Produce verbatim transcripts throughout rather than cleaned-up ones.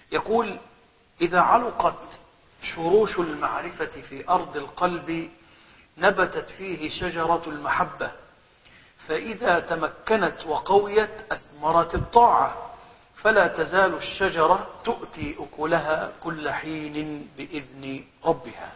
يقول: إذا علقت شروش المعرفة في أرض القلب نبتت فيه شجرة المحبة، فإذا تمكنت وقويت أثمرت الطاعة، فلا تزال الشجرة تؤتي أكلها كل حين بإذن ربها.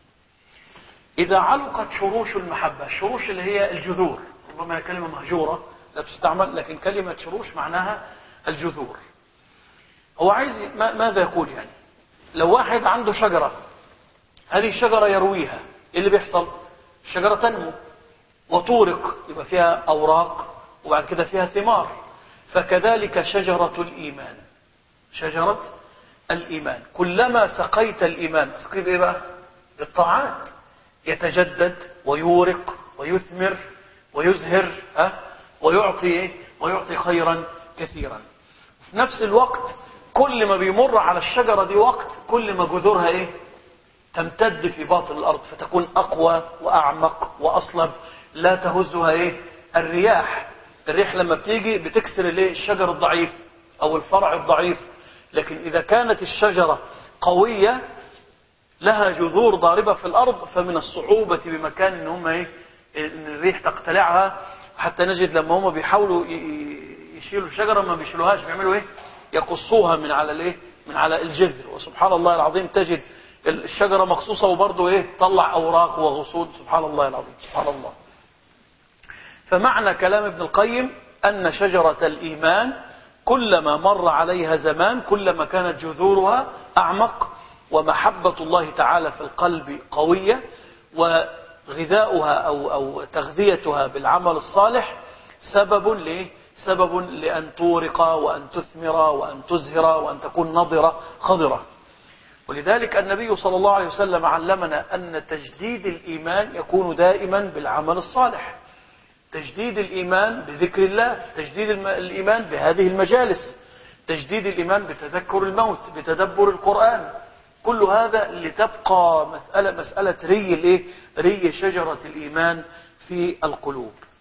إذا علقت شروش المحبة، الشروش اللي هي الجذور، ربما كلمة مهجورة لا تستعمل، لكن كلمة شروش معناها الجذور. هو عايز ماذا يقول؟ يعني لو واحد عنده شجرة، هذه الشجرة يرويها، إيه اللي بيحصل؟ الشجرة تنمو وتورق، يبقى فيها أوراق وبعد كده فيها ثمار. فكذلك شجرة الإيمان، شجرة الإيمان كلما سقيت الإيمان، أسقيت إيه بقى؟ بالطاعات، يتجدد ويورق ويثمر ويزهر، ها؟ ويعطي إيه؟ ويعطي خيرا كثيرا. في نفس الوقت كل ما بيمر على الشجرة دي وقت، كل ما جذورها إيه؟ تمتد في باطن الأرض، فتكون أقوى وأعمق وأصلب، لا تهزها إيه؟ الرياح. الريح لما بتيجي بتكسر الايه؟ الشجر الضعيف أو الفرع الضعيف. لكن إذا كانت الشجرة قوية لها جذور ضاربة في الأرض، فمن الصعوبة بمكان إن هم إيه؟ إن الريح تقتلعها. حتى نجد لما هم بيحاولوا يشيلوا الشجرة ما بيشيلوهاش، بيعملوا إيه؟ يقصوها من على الإيه؟ من على الجذر. وسبحان الله العظيم تجد الشجرة مقصوصة وبرضه إيه؟ طلع أوراق وغصون. سبحان الله العظيم، سبحان الله. فمعنى كلام ابن القيم أن شجرة الإيمان كلما مر عليها زمان كلما كانت جذورها أعمق، ومحبة الله تعالى في القلب قوية، وغذاؤها أو, أو تغذيتها بالعمل الصالح سبب ليه؟ سبب لأن تورق وأن تثمر وأن تزهر وأن تكون نضرة خضرة. ولذلك النبي صلى الله عليه وسلم علمنا أن تجديد الإيمان يكون دائما بالعمل الصالح، تجديد الإيمان بذكر الله، تجديد الإيمان بهذه المجالس، تجديد الإيمان بتذكر الموت، بتدبر القرآن. كل هذا لتبقى مسألة مسألة ري الإيه؟ ري شجرة الإيمان في القلوب.